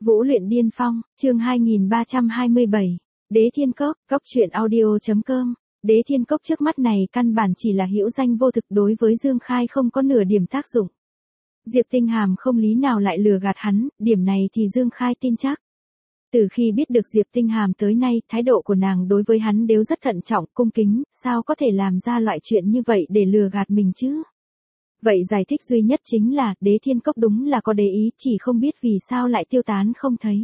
Vũ luyện điên phong, chương 2327. Đế Thiên Cốc, cốc truyện audio.com. Đế Thiên Cốc trước mắt này căn bản chỉ là hữu danh vô thực, đối với Dương Khai không có nửa điểm tác dụng. Diệp Tinh Hàm không lý nào lại lừa gạt hắn, điểm này thì Dương Khai tin chắc. Từ khi biết được Diệp Tinh Hàm tới nay, thái độ của nàng đối với hắn đều rất thận trọng, cung kính, sao có thể làm ra loại chuyện như vậy để lừa gạt mình chứ? Vậy giải thích duy nhất chính là, Đế Thiên Cốc đúng là có để ý, chỉ không biết vì sao lại tiêu tán không thấy.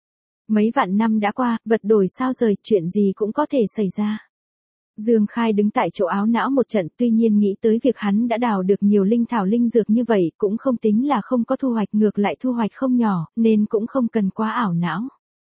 Mấy vạn năm đã qua, vật đổi sao rời, chuyện gì cũng có thể xảy ra. Dương Khai đứng tại chỗ áo não một trận, tuy nhiên nghĩ tới việc hắn đã đào được nhiều linh thảo linh dược như vậy, cũng không tính là không có thu hoạch, ngược lại thu hoạch không nhỏ, nên cũng không cần quá ảo não.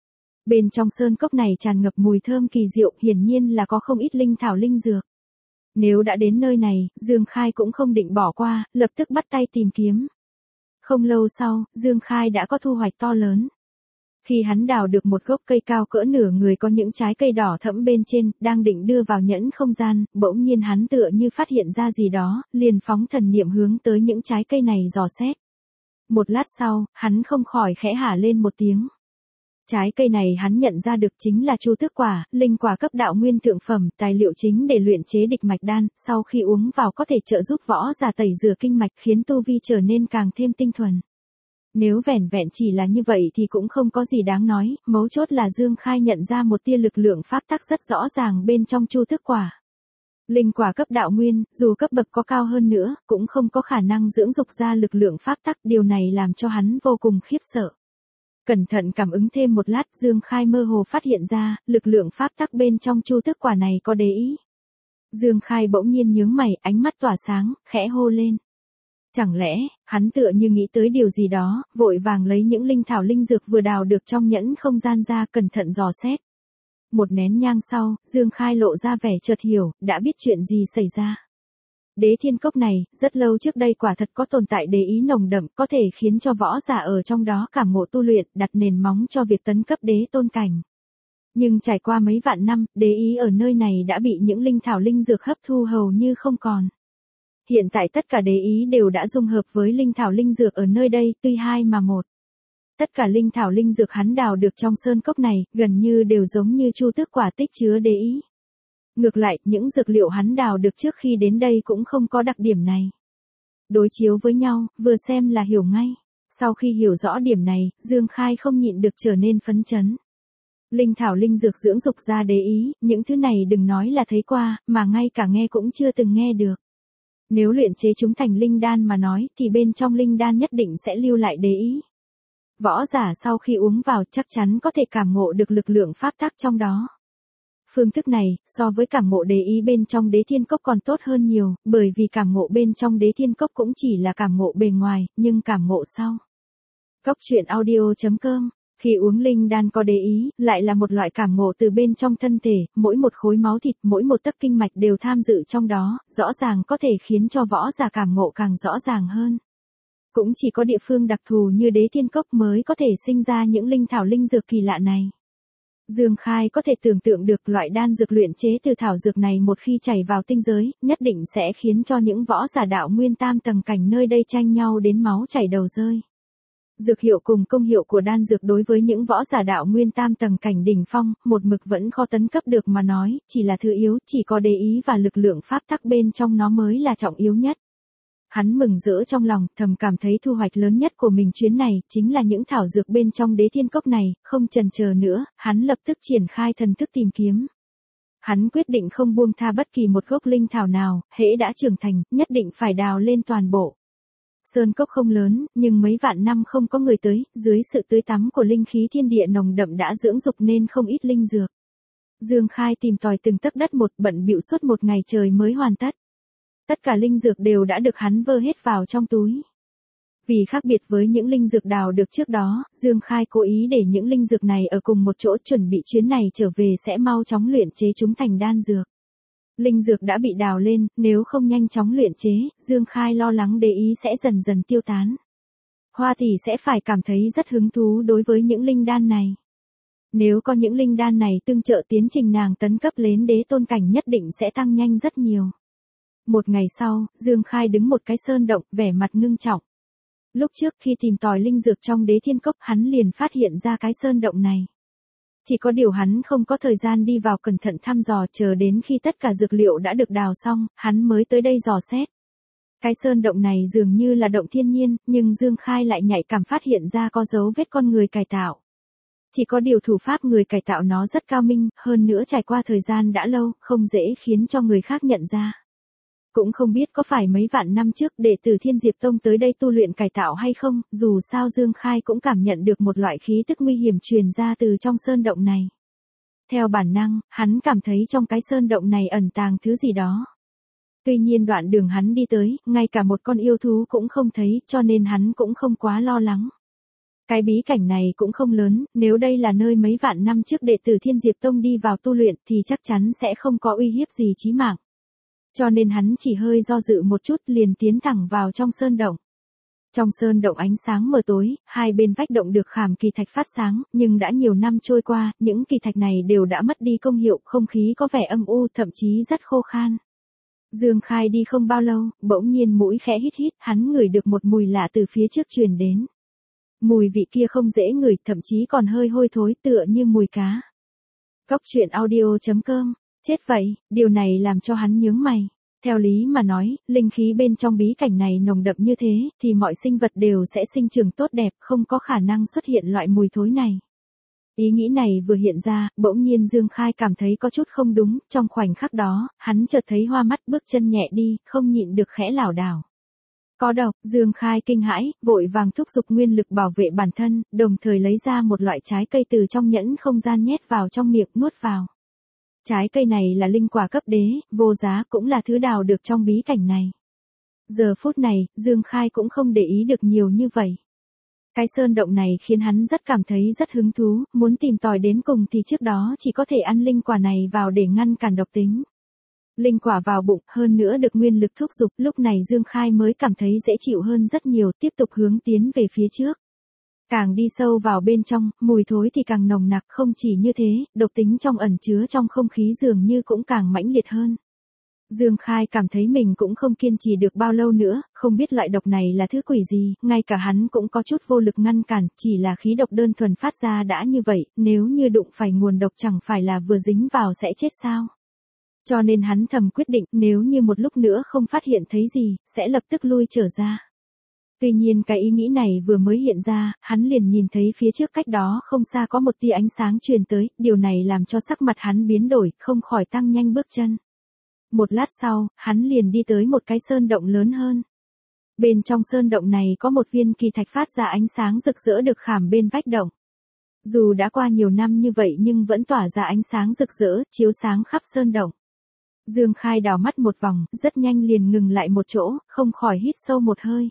Bên trong sơn cốc này tràn ngập mùi thơm kỳ diệu, hiển nhiên là có không ít linh thảo linh dược. Nếu đã đến nơi này, Dương Khai cũng không định bỏ qua, lập tức bắt tay tìm kiếm. Không lâu sau, Dương Khai đã có thu hoạch to lớn. Khi hắn đào được một gốc cây cao cỡ nửa người có những trái cây đỏ thẫm bên trên, đang định đưa vào nhẫn không gian, bỗng nhiên hắn tựa như phát hiện ra gì đó, liền phóng thần niệm hướng tới những trái cây này dò xét. Một lát sau, hắn không khỏi khẽ hả lên một tiếng. Trái cây này hắn nhận ra được chính là Chu Tước Quả, linh quả cấp đạo nguyên thượng phẩm, tài liệu chính để luyện chế địch mạch đan, sau khi uống vào có thể trợ giúp võ giả tẩy rửa kinh mạch, khiến tu vi trở nên càng thêm tinh thuần. Nếu vẻn vẹn chỉ là như vậy thì cũng không có gì đáng nói, mấu chốt là Dương Khai nhận ra một tia lực lượng pháp tắc rất rõ ràng bên trong Chu Tước Quả. Linh quả cấp đạo nguyên, dù cấp bậc có cao hơn nữa, cũng không có khả năng dưỡng dục ra lực lượng pháp tắc, điều này làm cho hắn vô cùng khiếp sợ. Cẩn thận cảm ứng thêm một lát, Dương Khai mơ hồ phát hiện ra, lực lượng pháp tắc bên trong Chu Tước Quả này có đế ý. Dương Khai bỗng nhiên nhướng mày, ánh mắt tỏa sáng, khẽ hô lên. Chẳng lẽ, hắn tựa như nghĩ tới điều gì đó, vội vàng lấy những linh thảo linh dược vừa đào được trong nhẫn không gian ra, cẩn thận dò xét. Một nén nhang sau, Dương Khai lộ ra vẻ chợt hiểu, đã biết chuyện gì xảy ra. Đế Thiên Cốc này, rất lâu trước đây quả thật có tồn tại đế ý nồng đậm, có thể khiến cho võ giả ở trong đó cảm ngộ tu luyện, đặt nền móng cho việc tấn cấp đế tôn cảnh. Nhưng trải qua mấy vạn năm, đế ý ở nơi này đã bị những linh thảo linh dược hấp thu hầu như không còn. Hiện tại tất cả đế ý đều đã dung hợp với linh thảo linh dược ở nơi đây, tuy hai mà một. Tất cả linh thảo linh dược hắn đào được trong sơn cốc này, gần như đều giống như Chu Tước Quả tích chứa đế ý. Ngược lại, những dược liệu hắn đào được trước khi đến đây cũng không có đặc điểm này. Đối chiếu với nhau, vừa xem là hiểu ngay. Sau khi hiểu rõ điểm này, Dương Khai không nhịn được trở nên phấn chấn. Linh thảo linh dược dưỡng dục ra đế ý, những thứ này đừng nói là thấy qua, mà ngay cả nghe cũng chưa từng nghe được. Nếu luyện chế chúng thành linh đan mà nói, thì bên trong linh đan nhất định sẽ lưu lại đế ý. Võ giả sau khi uống vào chắc chắn có thể cảm ngộ được lực lượng pháp tắc trong đó. Phương thức này, so với cảm ngộ đế ý bên trong Đế Thiên Cốc còn tốt hơn nhiều, bởi vì cảm ngộ bên trong Đế Thiên Cốc cũng chỉ là cảm ngộ bề ngoài, nhưng cảm ngộ sau. Cốc truyện audio.com. Khi uống linh đan có đế ý, lại là một loại cảm ngộ từ bên trong thân thể, mỗi một khối máu thịt, mỗi một tấc kinh mạch đều tham dự trong đó, rõ ràng có thể khiến cho võ giả cảm ngộ càng rõ ràng hơn. Cũng chỉ có địa phương đặc thù như Đế Thiên Cốc mới có thể sinh ra những linh thảo linh dược kỳ lạ này. Dương Khai có thể tưởng tượng được loại đan dược luyện chế từ thảo dược này một khi chảy vào tinh giới, nhất định sẽ khiến cho những võ giả đạo nguyên tam tầng cảnh nơi đây tranh nhau đến máu chảy đầu rơi. Dược hiệu cùng công hiệu của đan dược đối với những võ giả đạo nguyên tam tầng cảnh đỉnh phong, một mực vẫn khó tấn cấp được mà nói, chỉ là thứ yếu, chỉ có đế ý và lực lượng pháp tắc bên trong nó mới là trọng yếu nhất. Hắn mừng rỡ trong lòng, thầm cảm thấy thu hoạch lớn nhất của mình chuyến này, chính là những thảo dược bên trong Đế Thiên Cốc này, không chần chờ nữa, hắn lập tức triển khai thần thức tìm kiếm. Hắn quyết định không buông tha bất kỳ một gốc linh thảo nào, hễ đã trưởng thành, nhất định phải đào lên toàn bộ. Sơn cốc không lớn, nhưng mấy vạn năm không có người tới, dưới sự tưới tắm của linh khí thiên địa nồng đậm đã dưỡng dục nên không ít linh dược. Dương Khai tìm tòi từng tấc đất một, bận bịu suốt một ngày trời mới hoàn tất. Tất cả linh dược đều đã được hắn vơ hết vào trong túi. Vì khác biệt với những linh dược đào được trước đó, Dương Khai cố ý để những linh dược này ở cùng một chỗ, chuẩn bị chuyến này trở về sẽ mau chóng luyện chế chúng thành đan dược. Linh dược đã bị đào lên, nếu không nhanh chóng luyện chế, Dương Khai lo lắng đế ý sẽ dần dần tiêu tán. Hoa tỷ sẽ phải cảm thấy rất hứng thú đối với những linh đan này. Nếu có những linh đan này tương trợ tiến trình nàng tấn cấp lên đế tôn cảnh nhất định sẽ tăng nhanh rất nhiều. Một ngày sau, Dương Khai đứng một cái sơn động, vẻ mặt ngưng trọng. Lúc trước khi tìm tòi linh dược trong Đế Thiên Cốc hắn liền phát hiện ra cái sơn động này. Chỉ có điều hắn không có thời gian đi vào cẩn thận thăm dò, chờ đến khi tất cả dược liệu đã được đào xong, hắn mới tới đây dò xét. Cái sơn động này dường như là động thiên nhiên, nhưng Dương Khai lại nhạy cảm phát hiện ra có dấu vết con người cải tạo. Chỉ có điều thủ pháp người cải tạo nó rất cao minh, hơn nữa trải qua thời gian đã lâu, không dễ khiến cho người khác nhận ra. Cũng không biết có phải mấy vạn năm trước đệ tử Thiên Diệp Tông tới đây tu luyện cải tạo hay không, dù sao Dương Khai cũng cảm nhận được một loại khí tức nguy hiểm truyền ra từ trong sơn động này. Theo bản năng, hắn cảm thấy trong cái sơn động này ẩn tàng thứ gì đó. Tuy nhiên đoạn đường hắn đi tới, ngay cả một con yêu thú cũng không thấy, cho nên hắn cũng không quá lo lắng. Cái bí cảnh này cũng không lớn, nếu đây là nơi mấy vạn năm trước đệ tử Thiên Diệp Tông đi vào tu luyện thì chắc chắn sẽ không có uy hiếp gì chí mạng. Cho nên hắn chỉ hơi do dự một chút liền tiến thẳng vào trong sơn động. Trong sơn động ánh sáng mờ tối, hai bên vách động được khảm kỳ thạch phát sáng, nhưng đã nhiều năm trôi qua, những kỳ thạch này đều đã mất đi công hiệu, không khí có vẻ âm u, thậm chí rất khô khan. Dương Khai đi không bao lâu, bỗng nhiên mũi khẽ hít hít, hắn ngửi được một mùi lạ từ phía trước truyền đến. Mùi vị kia không dễ ngửi, thậm chí còn hơi hôi thối, tựa như mùi cá. Cốc truyện audio.com. Chết vậy, điều này làm cho hắn nhướng mày. Theo lý mà nói, linh khí bên trong bí cảnh này nồng đậm như thế, thì mọi sinh vật đều sẽ sinh trưởng tốt đẹp, không có khả năng xuất hiện loại mùi thối này. Ý nghĩ này vừa hiện ra, bỗng nhiên Dương Khai cảm thấy có chút không đúng, trong khoảnh khắc đó, hắn chợt thấy hoa mắt, bước chân nhẹ đi, không nhịn được khẽ lảo đảo. Có độc, Dương Khai kinh hãi, vội vàng thúc giục nguyên lực bảo vệ bản thân, đồng thời lấy ra một loại trái cây từ trong nhẫn không gian nhét vào trong miệng nuốt vào. Trái cây này là linh quả cấp đế, vô giá, cũng là thứ đào được trong bí cảnh này. Giờ phút này, Dương Khai cũng không để ý được nhiều như vậy. Cái sơn động này khiến hắn rất cảm thấy rất hứng thú, muốn tìm tòi đến cùng thì trước đó chỉ có thể ăn linh quả này vào để ngăn cản độc tính. Linh quả vào bụng, hơn nữa được nguyên lực thúc giục, lúc này Dương Khai mới cảm thấy dễ chịu hơn rất nhiều, tiếp tục hướng tiến về phía trước. Càng đi sâu vào bên trong, mùi thối thì càng nồng nặc, không chỉ như thế, độc tính trong ẩn chứa trong không khí dường như cũng càng mãnh liệt hơn. Dương Khai cảm thấy mình cũng không kiên trì được bao lâu nữa, không biết loại độc này là thứ quỷ gì, ngay cả hắn cũng có chút vô lực ngăn cản, chỉ là khí độc đơn thuần phát ra đã như vậy, nếu như đụng phải nguồn độc chẳng phải là vừa dính vào sẽ chết sao. Cho nên hắn thầm quyết định, nếu như một lúc nữa không phát hiện thấy gì, sẽ lập tức lui trở ra. Tuy nhiên cái ý nghĩ này vừa mới hiện ra, hắn liền nhìn thấy phía trước cách đó không xa có một tia ánh sáng truyền tới, điều này làm cho sắc mặt hắn biến đổi, không khỏi tăng nhanh bước chân. Một lát sau, hắn liền đi tới một cái sơn động lớn hơn. Bên trong sơn động này có một viên kỳ thạch phát ra ánh sáng rực rỡ được khảm bên vách động. Dù đã qua nhiều năm như vậy nhưng vẫn tỏa ra ánh sáng rực rỡ, chiếu sáng khắp sơn động. Dương Khai đảo mắt một vòng, rất nhanh liền ngừng lại một chỗ, không khỏi hít sâu một hơi.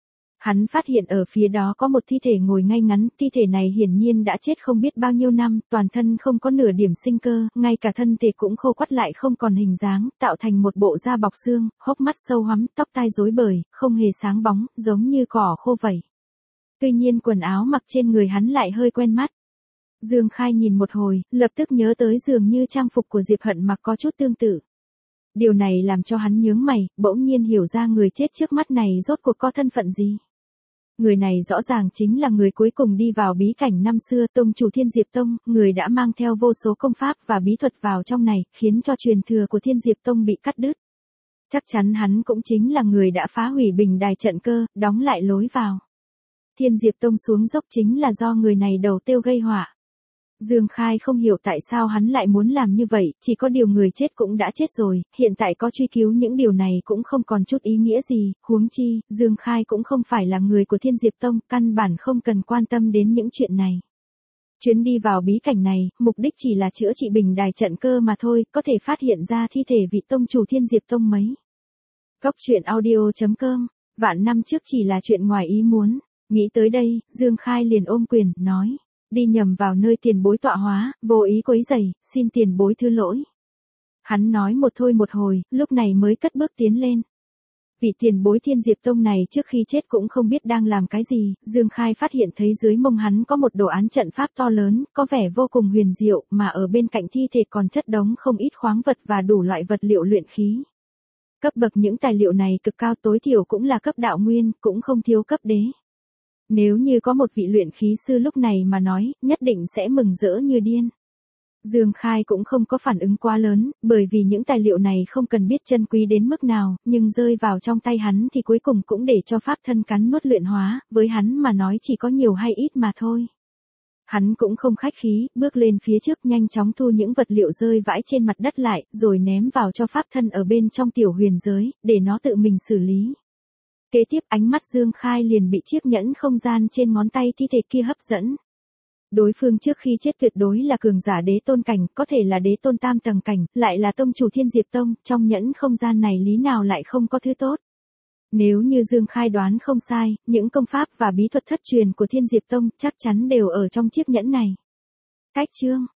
Hắn phát hiện ở phía đó có một thi thể ngồi ngay ngắn, thi thể này hiển nhiên đã chết không biết bao nhiêu năm, toàn thân không có nửa điểm sinh cơ, ngay cả thân thể cũng khô quắt lại không còn hình dáng, tạo thành một bộ da bọc xương, hốc mắt sâu hoắm, tóc tai rối bời, không hề sáng bóng, giống như cỏ khô vậy. Tuy nhiên quần áo mặc trên người hắn lại hơi quen mắt. Dương Khai nhìn một hồi, lập tức nhớ tới dường như trang phục của Diệp Hận mặc có chút tương tự. Điều này làm cho hắn nhướng mày, bỗng nhiên hiểu ra người chết trước mắt này rốt cuộc có thân phận gì. Người này rõ ràng chính là người cuối cùng đi vào bí cảnh năm xưa, tông chủ Thiên Diệp Tông, người đã mang theo vô số công pháp và bí thuật vào trong này, khiến cho truyền thừa của Thiên Diệp Tông bị cắt đứt. Chắc chắn hắn cũng chính là người đã phá hủy bình đài trận cơ, đóng lại lối vào. Thiên Diệp Tông xuống dốc chính là do người này đầu tiêu gây họa. Dương Khai không hiểu tại sao hắn lại muốn làm như vậy, chỉ có điều người chết cũng đã chết rồi, hiện tại có truy cứu những điều này cũng không còn chút ý nghĩa gì, huống chi, Dương Khai cũng không phải là người của Thiên Diệp Tông, căn bản không cần quan tâm đến những chuyện này. Chuyến đi vào bí cảnh này, mục đích chỉ là chữa trị bình đài trận cơ mà thôi, có thể phát hiện ra thi thể vị tông chủ Thiên Diệp Tông mấy. Cốc truyện audio.com, vạn năm trước chỉ là chuyện ngoài ý muốn, nghĩ tới đây, Dương Khai liền ôm quyền, nói. Đi nhầm vào nơi tiền bối tọa hóa, vô ý quấy rầy, xin tiền bối thứ lỗi. Hắn nói một thôi một hồi, lúc này mới cất bước tiến lên. Vị tiền bối Thiên Diệp Tông này trước khi chết cũng không biết đang làm cái gì, Dương Khai phát hiện thấy dưới mông hắn có một đồ án trận pháp to lớn, có vẻ vô cùng huyền diệu, mà ở bên cạnh thi thể còn chất đống không ít khoáng vật và đủ loại vật liệu luyện khí. Cấp bậc những tài liệu này cực cao, tối thiểu cũng là cấp đạo nguyên, cũng không thiếu cấp đế. Nếu như có một vị luyện khí sư lúc này mà nói, nhất định sẽ mừng rỡ như điên. Dương Khai cũng không có phản ứng quá lớn, bởi vì những tài liệu này không cần biết chân quý đến mức nào, nhưng rơi vào trong tay hắn thì cuối cùng cũng để cho pháp thân cắn nuốt luyện hóa, với hắn mà nói chỉ có nhiều hay ít mà thôi. Hắn cũng không khách khí, bước lên phía trước nhanh chóng thu những vật liệu rơi vãi trên mặt đất lại, rồi ném vào cho pháp thân ở bên trong tiểu huyền giới, để nó tự mình xử lý. Kế tiếp ánh mắt Dương Khai liền bị chiếc nhẫn không gian trên ngón tay thi thể kia hấp dẫn. Đối phương trước khi chết tuyệt đối là cường giả đế tôn cảnh, có thể là đế tôn tam tầng cảnh, lại là tông chủ Thiên Diệp Tông, trong nhẫn không gian này lý nào lại không có thứ tốt. Nếu như Dương Khai đoán không sai, những công pháp và bí thuật thất truyền của Thiên Diệp Tông chắc chắn đều ở trong chiếc nhẫn này. Cách chương